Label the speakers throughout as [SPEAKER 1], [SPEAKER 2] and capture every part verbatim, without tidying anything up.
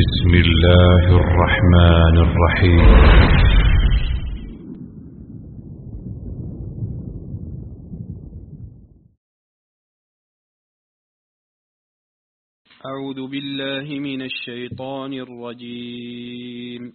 [SPEAKER 1] بسم الله الرحمن الرحيم.
[SPEAKER 2] أعوذ بالله من الشيطان الرجيم.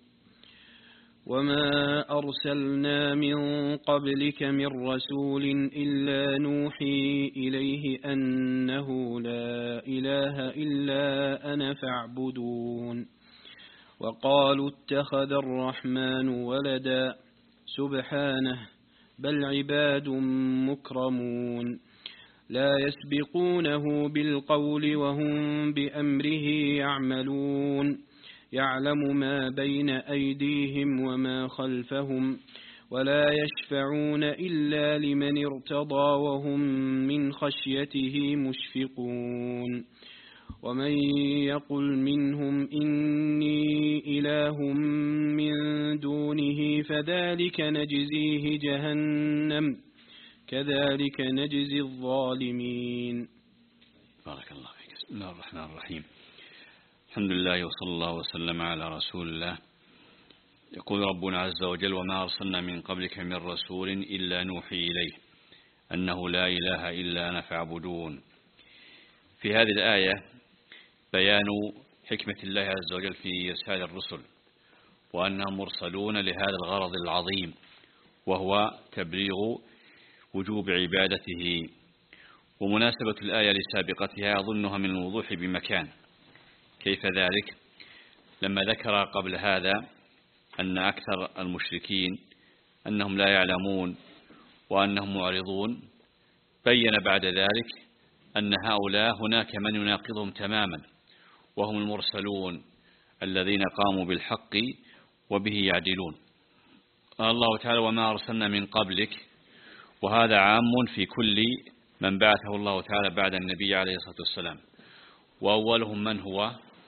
[SPEAKER 2] وما أرسلنا من قبلك من رسول إلا نوحي إليه أنه لا إله إلا أنا فاعبدون. وقالوا اتخذ الرحمن ولدا سبحانه بل عباد مكرمون لا يسبقونه بالقول وهم بأمره يعملون يعلم ما بين أيديهم وما خلفهم ولا يشفعون إلا لمن ارتضى وهم من خشيته مشفقون. ومن يقل منهم إني إله من دونه فذلك نجزيه جهنم كذلك نجزي الظالمين.
[SPEAKER 3] بارك الله فيك. بسم الله الرحمن الرحيم. الحمد لله وصلى الله وسلم على رسول الله. يقول ربنا عز وجل: وما أرسلنا من قبلك من رسول إلا نوحي إليه أنه لا إله إلا أنا فاعبدون. في هذه الآية بيان حكمة الله عز وجل في إرسال الرسل، وأنهم مرسلون لهذا الغرض العظيم، وهو تبليغ وجوب عبادته. ومناسبة الآية لسابقتها أظنها من الوضوح بمكان. كيف ذلك؟ لما ذكر قبل هذا أن أكثر المشركين أنهم لا يعلمون وأنهم معرضون، بين بعد ذلك أن هؤلاء هناك من يناقضهم تماما، وهم المرسلون الذين قاموا بالحق وبه يعدلون. قال الله تعالى: وما أرسلنا من قبلك، وهذا عام في كل من بعثه الله تعالى بعد النبي عليه الصلاة والسلام. وأولهم من هو؟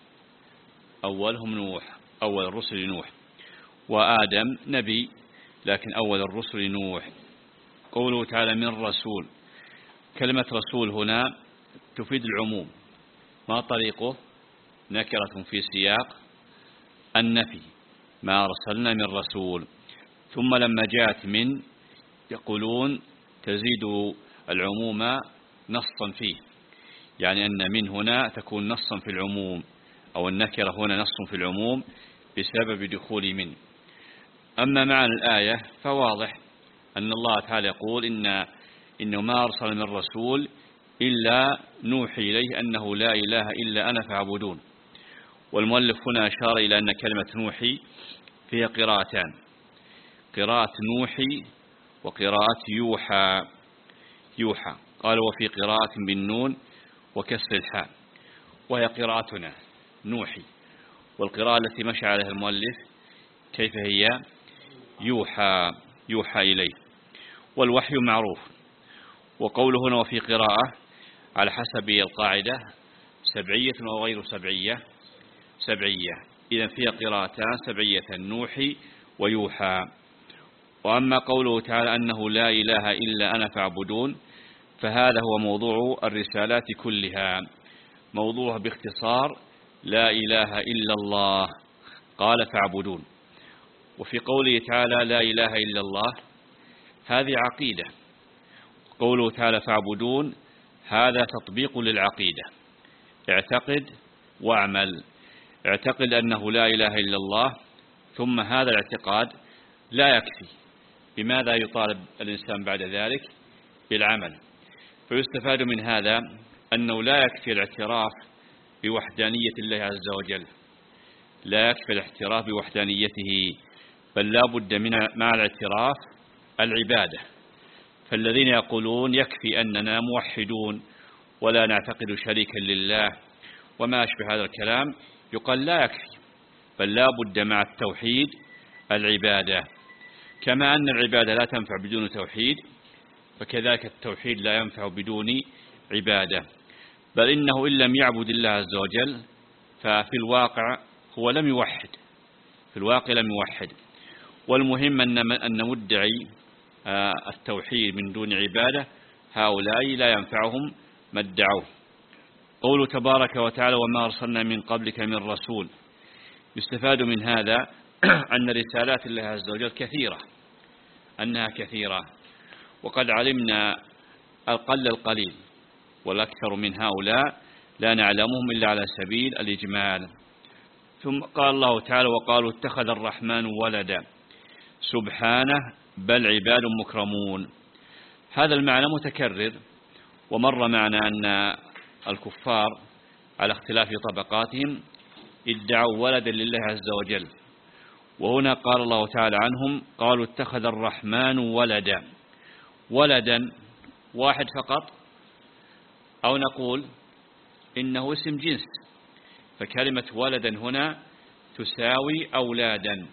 [SPEAKER 3] أولهم نوح، أول الرسل نوح، وآدم نبي، لكن أول الرسل نوح. قوله تعالى من رسول، كلمة رسول هنا تفيد العموم. ما طريقه؟ نكرة في سياق النفي، ما أرسلنا من رسول. ثم لما جاءت من يقولون تزيد العموم نصا فيه، يعني أن من هنا تكون نصا في العموم، أو النكرة هنا نص في العموم بسبب دخول من. أما معنى الآية فواضح، أن الله تعالى يقول إن إنه ما أرسل من رسول إلا نوحي إليه أنه لا إله إلا أنا فاعبدون. والمؤلف هنا أشار إلى أن كلمة نوحي فيها قراءتان: قراءة نوحي وقراءة يوحى. يوحى قال: وفي قراءة بالنون وكسر الحاء، وهي قراءتنا نوحي. والقراءة التي مشى عليها المؤلف كيف هي؟ يوحى، يوحى إليه. والوحي معروف. وقوله هنا وفي قراءة على حسب القاعدة سبعية أو غير سبعية؟ سبعية. إذن فيها قراءتان سبعية: نوحي ويوحى. وأما قوله تعالى أنه لا إله إلا أنا فاعبدون، فهذا هو موضوع الرسالات كلها. موضوعها باختصار لا إله إلا الله، قال فاعبدون. وفي قوله تعالى لا إله إلا الله، هذه عقيدة. قوله تعالى فاعبدون هذا تطبيق للعقيدة. اعتقد واعمل. اعتقد أنه لا إله إلا الله، ثم هذا الاعتقاد لا يكفي. بماذا يطالب الإنسان بعد ذلك؟ بالعمل. فيستفاد من هذا أنه لا يكفي الاعتراف بوحدانية الله عز وجل، لا يكفي الاعتراف بوحدانيته، بل لا بد من مع الاعتراف العبادة. فالذين يقولون يكفي أننا موحدون ولا نعتقد شريكا لله وما أشبه هذا الكلام، يقال لا يكفي، بل لا بد مع التوحيد العبادة. كما أن العبادة لا تنفع بدون توحيد، فكذلك التوحيد لا ينفع بدون عبادة. بل إنه إن لم يعبد الله عز وجل ففي الواقع هو لم يوحد، في الواقع لم يوحد. والمهم أن مدعي التوحيد من دون عبادة هؤلاء لا ينفعهم ما ادعوه. قوله تبارك وتعالى وما أرسلنا من قبلك من رسول، يستفاد من هذا أن رسالات الله عز وجل كثيرة، أنها كثيرة، وقد علمنا القل القليل والأكثر من هؤلاء لا نعلمهم إلا على سبيل الإجمال. ثم قال الله تعالى: وقالوا اتخذ الرحمن ولدا سبحانه بل عباد مكرمون. هذا المعنى متكرر، ومر معنا أن الكفار على اختلاف طبقاتهم ادعوا ولدا لله عز وجل، وهنا قال الله تعالى عنهم: قالوا اتخذ الرحمن ولدا. ولدا واحد فقط، أو نقول إنه اسم جنس، فكلمة ولدا هنا تساوي أولادا.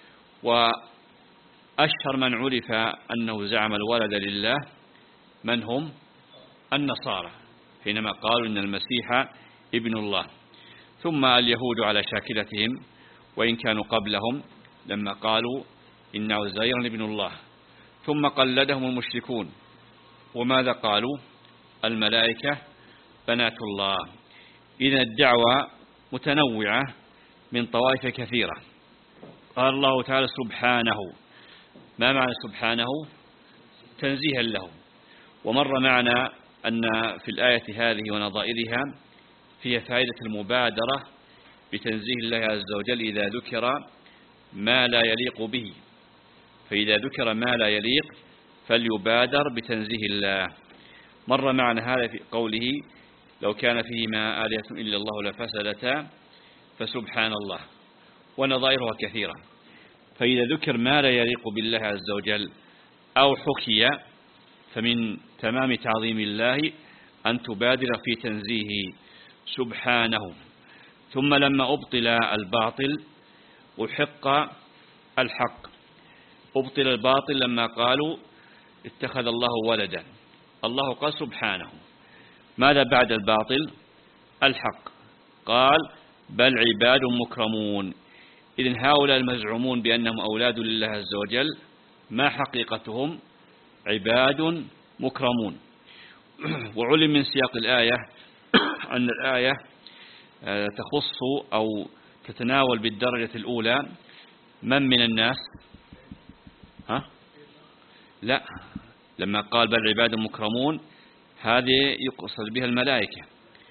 [SPEAKER 3] وأشهر من عرف أنه زعم الولد لله من هم؟ النصارى، حينما قالوا إن المسيح ابن الله. ثم اليهود على شاكلتهم، وإن كانوا قبلهم، لما قالوا إن عزيرا ابن الله. ثم قلدهم المشركون، وماذا قالوا؟ الملائكة بنات الله. إذن الدعوة متنوعة من طوائف كثيرة. قال الله تعالى: سبحانه. ما معنى سبحانه؟ تنزيها له. ومر معنا أن في الآية هذه ونظائرها فيها فائدة المبادرة بتنزيه الله عز وجل إذا ذكر ما لا يليق به، فإذا ذكر ما لا يليق فليبادر بتنزيه الله. مر معنا هذا في قوله: لو كان فيهما آلهة إلا الله لفسدتا، فسبحان الله. ونظائرها كثيرة. فإذا ذكر ما لا يليق بالله عز وجل أو حكي، فمن تمام تعظيم الله أن تبادر في تنزيهه سبحانه. ثم لما أبطل الباطل أحق الحق. أبطل الباطل لما قالوا اتخذ الله ولدا، الله قال سبحانه. ماذا بعد الباطل؟ الحق. قال: بل عباد مكرمون. إذن هؤلاء المزعومون بأنهم أولاد لله عز وجل ما حقيقتهم؟ عباد مكرمون. وعلم من سياق الآية أن الآية تخص أو تتناول بالدرجة الأولى من من الناس؟ ها؟ لا، لما قال بل عباد مكرمون هذه يقصد بها الملائكة،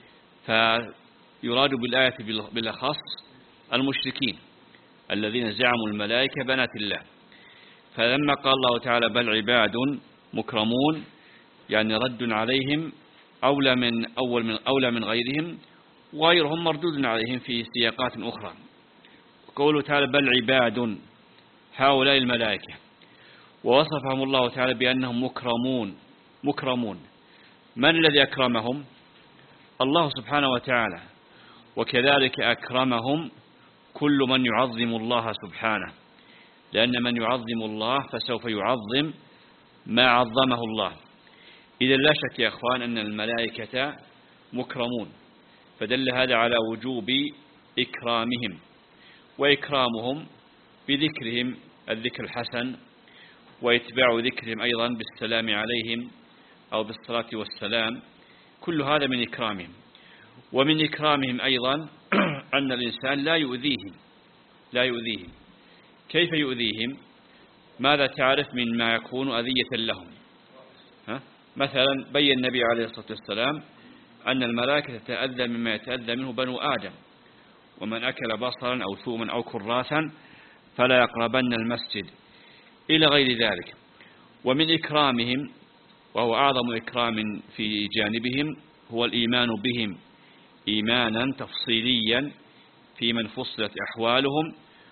[SPEAKER 3] فيراد بالآية بالأخص المشركين الذين زعموا الملائكة بنات الله. فلما قال الله تعالى بل عباد مكرمون يعني رد عليهم أولى من أول من أولى من غيرهم، وغيرهم مردود عليهم في سياقات أخرى. قوله تعالى بل عباد، هؤلاء الملائكة، ووصفهم الله تعالى بأنهم مكرمون. مكرمون من الذي أكرمهم؟ الله سبحانه وتعالى، وكذلك أكرمهم كل من يعظم الله سبحانه، لأن من يعظم الله فسوف يعظم ما عظمه الله. إذا لا شك يا أخوان أن الملائكة مكرمون، فدل هذا على وجوب إكرامهم، وإكرامهم بذكرهم الذكر الحسن، وإتباع ذكرهم أيضا بالسلام عليهم أو بالصلاة والسلام، كل هذا من إكرامهم. ومن إكرامهم أيضا أن الإنسان لا يؤذيهم لا يؤذيهم كيف يؤذيهم؟ ماذا تعرف من ما يكون أذية لهم؟ ها؟ مثلا بين النبي عليه الصلاة والسلام أن الملائكة تتأذى مما يتأذى منه بنو آدم، ومن أكل بصرا أو ثوما أو كراثا فلا يقربن المسجد، إلى غير ذلك. ومن إكرامهم، وهو أعظم إكرام في جانبهم، هو الإيمان بهم إيمانا تفصيليا في من فصلت أحوالهم،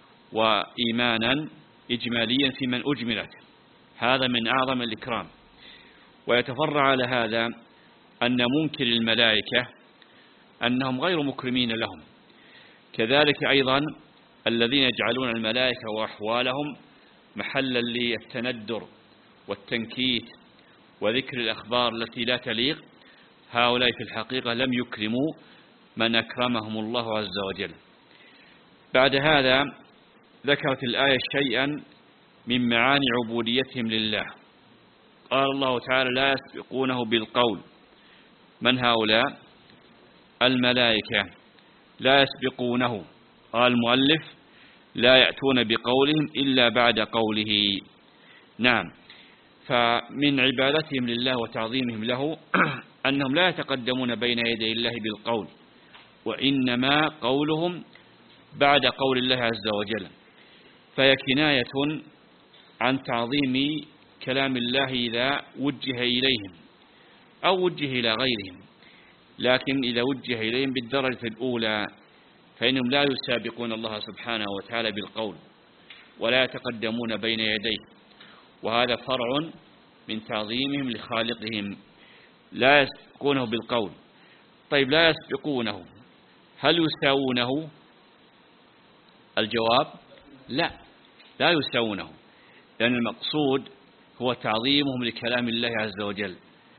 [SPEAKER 3] وإيمانا إجماليا في من أجملت. هذا من أعظم الإكرام. ويتفرع على هذا أن منكر الملائكة أنهم غير مكرمين لهم، كذلك أيضا الذين يجعلون الملائكة وأحوالهم محلا للتندر والتنكيت وذكر الأخبار التي لا تليق، هؤلاء في الحقيقة لم يكرموا من أكرمهم الله عز وجل. بعد هذا ذكرت الآية شيئا من معاني عبوديتهم لله. قال الله تعالى لا يسبقونه بالقول. من هؤلاء؟ الملائكة لا يسبقونه، قال المؤلف لا يأتون بقولهم إلا بعد قوله. نعم، فمن عبادتهم لله وتعظيمهم له أنهم لا يتقدمون بين يدي الله بالقول، وإنما قولهم بعد قول الله عز وجل، فهي كناية عن تعظيم كلام الله إذا وجه إليهم أو وجه إلى غيرهم، لكن إذا وجه إليهم بالدرجة الأولى فإنهم لا يسابقون الله سبحانه وتعالى بالقول ولا يتقدمون بين يديه، وهذا فرع من تعظيمهم لخالقهم، لا يسبقونه بالقول. طيب، لا يسبقونه، هل يساوونه؟ الجواب لا، لا يساوونه، لأن المقصود هو تعظيمهم لكلام الله عز وجل،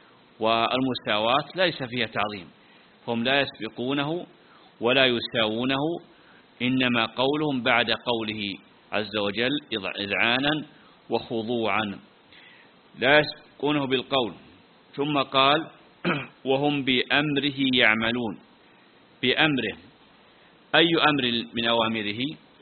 [SPEAKER 3] والمساواة ليس فيها تعظيم، هم لا يسبقونه ولا يساوونه، إنما قولهم بعد قوله عز وجل إذعانا وخضوعا، لا يسبقونه بالقول. ثم قال وهم بأمره يعملون. بأمره، أي أمر من أوامره؟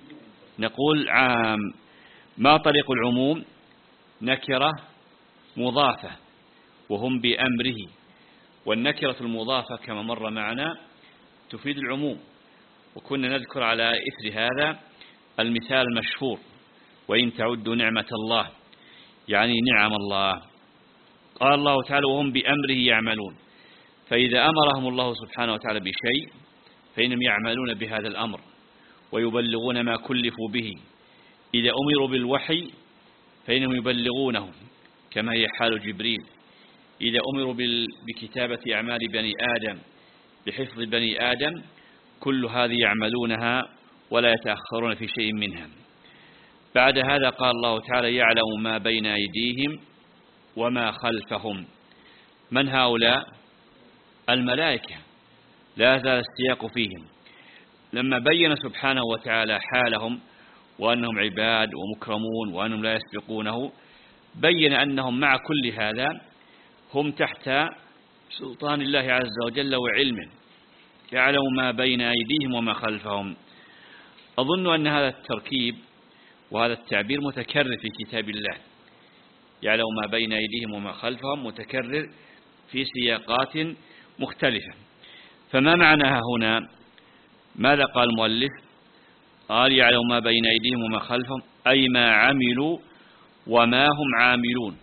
[SPEAKER 3] نقول عام. ما طريق العموم؟ نكرة مضافة، وهم بأمره، والنكرة المضافة كما مر معنا تفيد العموم، وكنا نذكر على إثر هذا المثال المشهور وإن تعدوا نعمة الله، يعني نعم الله. قال الله تعالى وهم بأمره يعملون، فإذا أمرهم الله سبحانه وتعالى بشيء فإنهم يعملون بهذا الأمر ويبلغون ما كلفوا به. إذا أمروا بالوحي فإنهم يبلغونه كما هي حال جبريل. إذا أمروا بكتابة أعمال بني آدم بحفظ بني آدم كل هذه يعملونها ولا يتأخرون في شيء منها. بعد هذا قال الله تعالى يعلم ما بين أيديهم وما خلفهم. من هؤلاء؟ الملائكة، لا زال السياق فيهم. لما بين سبحانه وتعالى حالهم وأنهم عباد ومكرمون وأنهم لا يسبقونه، بين أنهم مع كل هذا هم تحت سلطان الله عز وجل وعلمه، يعلم ما بين أيديهم وما خلفهم. أظن أن هذا التركيب وهذا التعبير متكرر في كتاب الله، يعلم ما بين أيديهم وما خلفهم، متكرر في سياقات مختلفة. فما معناها هنا؟ ماذا قال المؤلف؟ قال يعلم ما بين أيديهم وما خلفهم، أي ما عملوا وما هم عاملون.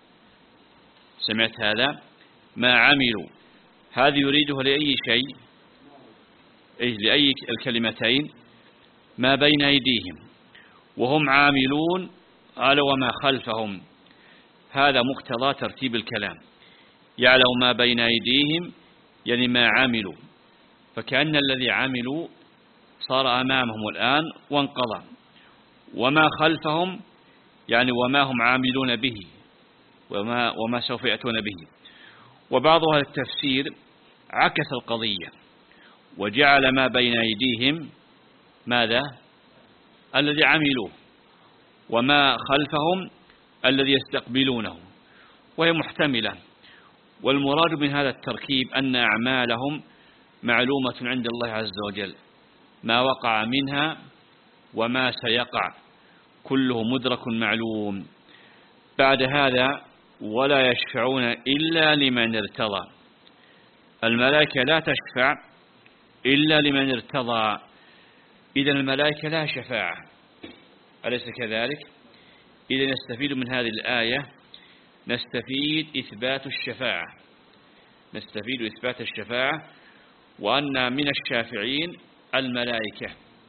[SPEAKER 3] سمعت هذا؟ ما عملوا، هذه يريده لأي شيء؟ إيه، لأي الكلمتين؟ ما بين أيديهم، وهم عاملون قال وما خلفهم، هذا مقتضى ترتيب الكلام. يعلم ما بين أيديهم يعني ما عملوا، فكأن الذي عملوا صار أمامهم الآن وانقضى، وما خلفهم يعني وما هم عاملون به وما, وما سوف يأتون به. وبعض هذا التفسير عكس القضية وجعل ما بين أيديهم ماذا؟ الذي عملوه، وما خلفهم الذي يستقبلونه، وهي محتملة. والمراد من هذا التركيب أن أعمالهم معلومة عند الله عز وجل، ما وقع منها وما سيقع كله مدرك معلوم. بعد هذا ولا يشفعون إلا لمن ارتضى. الملائكة لا تشفع إلا لمن ارتضى، إذن الملائكة لا شفاعة، أليس كذلك؟ إذن نستفيد من هذه الآية، نستفيد إثبات الشفاعة، نستفيد إثبات الشفاعة، وأن من الشافعين الملائكة.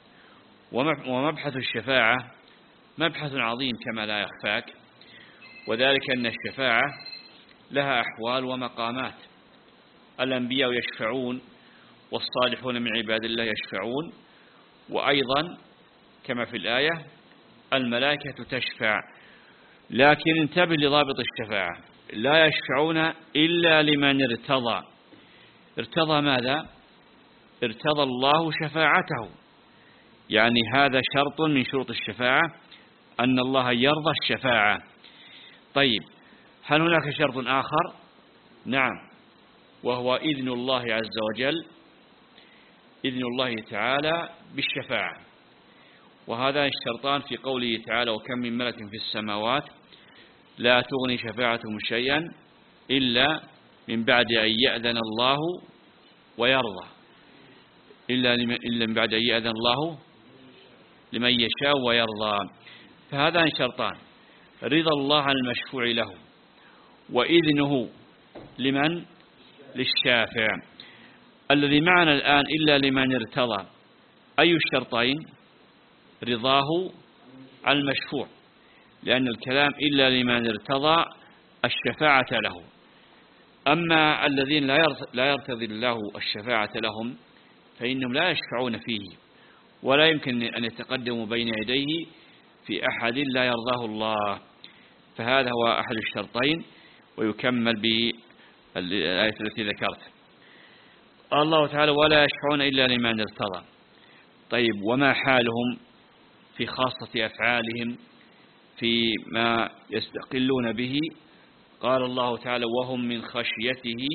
[SPEAKER 3] ومبحث الشفاعة مبحث عظيم كما لا يخفاك، وذلك أن الشفاعة لها أحوال ومقامات. الأنبياء يشفعون والصالحون من عباد الله يشفعون، وأيضا كما في الآية الملائكة تشفع. لكن انتبه لضابط الشفاعة، لا يشفعون إلا لمن ارتضى. ارتضى ماذا؟ ارتضى الله شفاعته، يعني هذا شرط من شروط الشفاعة أن الله يرضى الشفاعة. طيب، هل هناك شرط آخر؟ نعم، وهو إذن الله عز وجل، إذن الله تعالى بالشفاعة. وهذا الشرطان في قوله تعالى وكم من ملك في السماوات لا تغني شفاعتهم شيئا إلا من بعد أن يأذن الله ويرضى إلا إلا من بعد أن يأذن الله لمن يشاء ويرضى. فهذان شرطان: رضا الله عن المشفوع له، وإذنه لمن؟ للشافع. الذي معنا الآن إلا لمن ارتضى، أي الشرطين؟ رضاه عن المشفوع، لأن الكلام إلا لمن ارتضى الشفاعة له. أما الذين لا يرتضي الله الشفاعة لهم فإنهم لا يشفعون فيه، ولا يمكن أن يتقدموا بين يديه في أحد لا يرضاه الله. فهذا هو أحد الشرطين، ويكمل بالآية التي ذكرت. الله تعالى ولا يشفعون إلا لمن ارتضى. طيب، وما حالهم في خاصة أفعالهم فيما يستقلون به؟ قال الله تعالى وهم من خشيته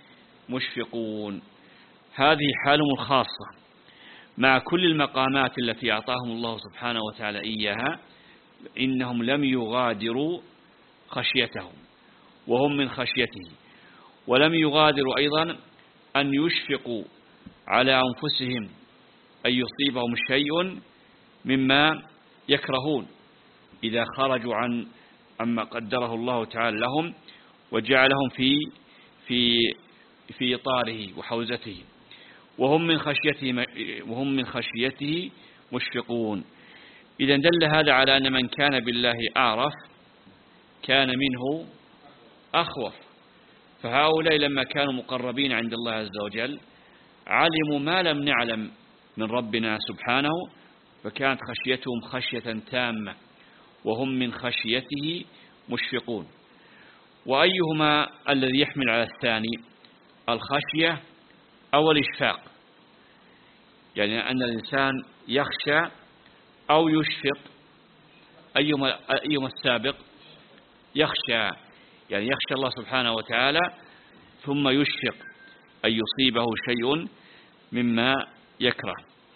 [SPEAKER 3] مشفقون. هذه حالهم الخاصة مع كل المقامات التي أعطاهم الله سبحانه وتعالى إياها، إنهم لم يغادروا خشيتهم وهم من خشيته، ولم يغادروا أيضا أن يشفقوا على أنفسهم أن يصيبهم شيء مما يكرهون إذا خرجوا عن عما قدره الله تعالى لهم وجعلهم في في في إطاره وحوزته. وهم من خشيته وهم من خشيته مشفقون. إذا دل هذا على أن من كان بالله أعرف كان منه أخوف. فهؤلاء لما كانوا مقربين عند الله عز وجل علموا ما لم نعلم من ربنا سبحانه، فكانت خشيتهم خشية تامة، وهم من خشيته مشفقون. وأيهما الذي يحمل على الثاني؟ الخشية أو الإشفاق؟ يعني أن الإنسان يخشى أو يشفق، أيهما أيهما السابق؟ يخشى، يعني يخشى الله سبحانه وتعالى ثم يشفق أن يصيبه شيء مما يكره.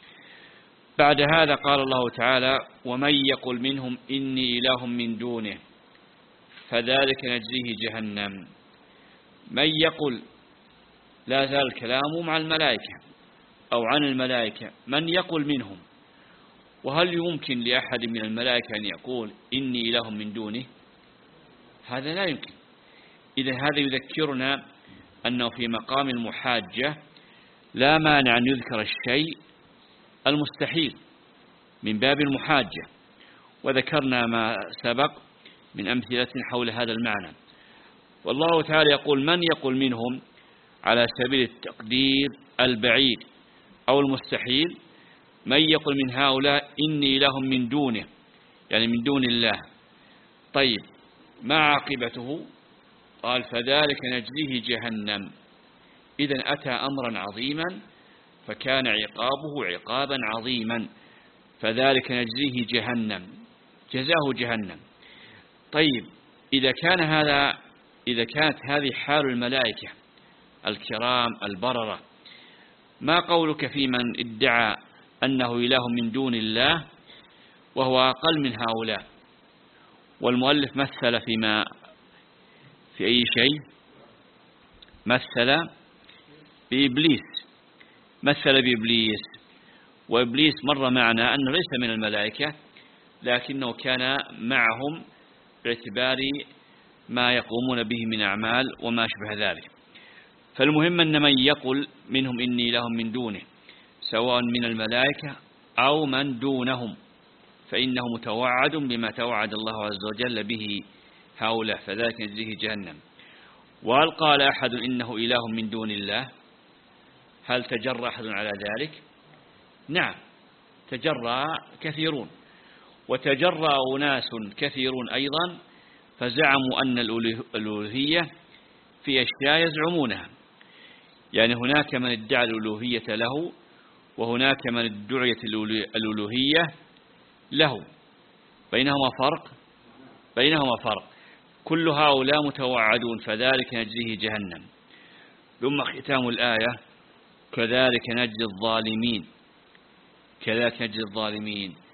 [SPEAKER 3] بعد هذا قال الله تعالى ومن يقل منهم إني إله من دونه فذلك نجزيه جهنم. من يقل، لا زال الكلام مع الملائكة أو عن الملائكة، من يقل منهم. وهل يمكن لأحد من الملائكة أن يقول إني إله من دونه؟ هذا لا يمكن. إذا هذا يذكرنا أنه في مقام المحاجة لا مانع أن يذكر الشيء المستحيل من باب المحاجة، وذكرنا ما سبق من أمثلة حول هذا المعنى. والله تعالى يقول من يقول منهم على سبيل التقدير البعيد أو المستحيل. من يقول من هؤلاء إني إله من دونه، يعني من دون الله. طيب، ما عاقبته؟ قال فذلك نجزيه جهنم. إذن أتى أمرا عظيما فكان عقابه عقابا عظيما، فذلك نجزيه جهنم، جزاه جهنم. طيب، إذا كان هذا إذا كانت هذه حال الملائكة الكرام البررة، ما قولك في من ادعى أنه إله من دون الله وهو أقل من هؤلاء؟ والمؤلف مثل فيما في أي شيء؟ مثل بإبليس مثل بإبليس وإبليس مر معنا أنه ليس من الملائكة، لكنه كان معهم باعتبار ما يقومون به من أعمال وما شبه ذلك. فالمهم أن من يقول منهم إني لهم من دونه سواء من الملائكة أو من دونهم فإنه متوعد بما توعد الله عز وجل به هؤلاء، فذلك نجزيه جهنم. وهل قال أحد إنه إله من دون الله؟ هل تجرى أحد على ذلك؟ نعم، تجرى كثيرون، وتجرى أناس كثيرون أيضا فزعموا أن الألوهية في أشياء يزعمونها. يعني هناك من ادعى الألوهية له، وهناك من ادعيت الألوهية له، بينهما فرق بينهما فرق كل هؤلاء متوعدون، فذلك نجزيه جهنم. ثم ختام الآية كذلك نجزي الظالمين كذلك نجزي الظالمين.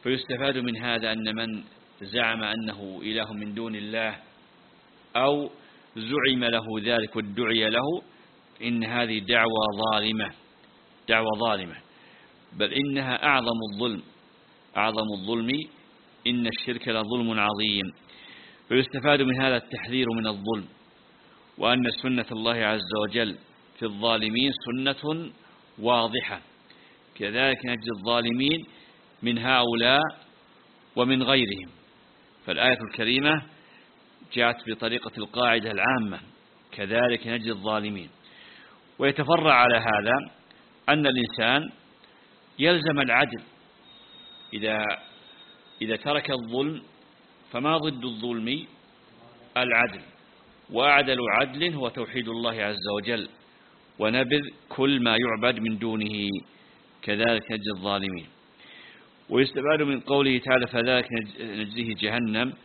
[SPEAKER 3] فيستفاد من هذا أن من زعم أنه إله من دون الله أو زعم له ذلك وادعي له إن هذه دعوة ظالمة دعوة ظالمة بل إنها أعظم الظلم أعظم الظلم إن الشرك لظلم عظيم. فيستفاد من هذا التحذير من الظلم، وأن سنة الله عز وجل في الظالمين سنة واضحة، كذلك نجزي الظالمين من هؤلاء ومن غيرهم. فالآية الكريمة جاءت بطريقة القاعدة العامة، كذلك نجزي الظالمين. ويتفرع على هذا أن الإنسان يلزم العدل، إذا إذا ترك الظلم فما ضد الظلم؟ العدل، وأعدل عدل هو توحيد الله عز وجل ونبذ كل ما يعبد من دونه، كذلك نجزي الظالمين. ويستفاد من قوله تعالى فذلك نجزيه جهنم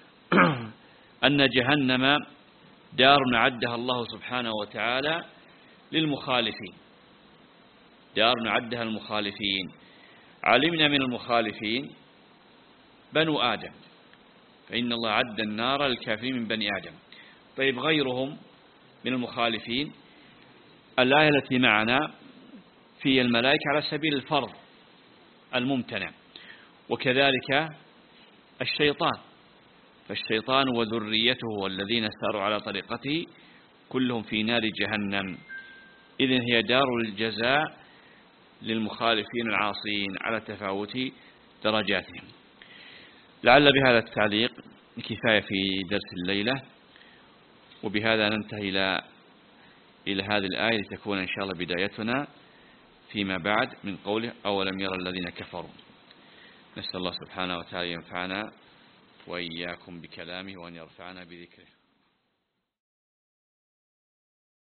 [SPEAKER 3] أن جهنم دار عدها الله سبحانه وتعالى للمخالفين، دار عدها المخالفين. علمنا من المخالفين بنو آدم، فإن الله عد النار للكافرين من بني آدم. طيب غيرهم من المخالفين، الآية التي معنا في الملائكة على سبيل الفرض الممتنع، وكذلك الشيطان، فالشيطان وذريته والذين ساروا على طريقته كلهم في نار جهنم. إذن هي دار الجزاء للمخالفين العاصين على تفاوت درجاتهم. لعل بهذا التعليق كفاية في درس الليلة، وبهذا ننتهي إلى إلى هذه الآية لتكون إن شاء الله بدايتنا فيما بعد من قوله أولم يرى الذين كفروا. نسأل الله سبحانه وتعالى ينفعنا وإياكم بكلامه وأن يرفعنا بذكره.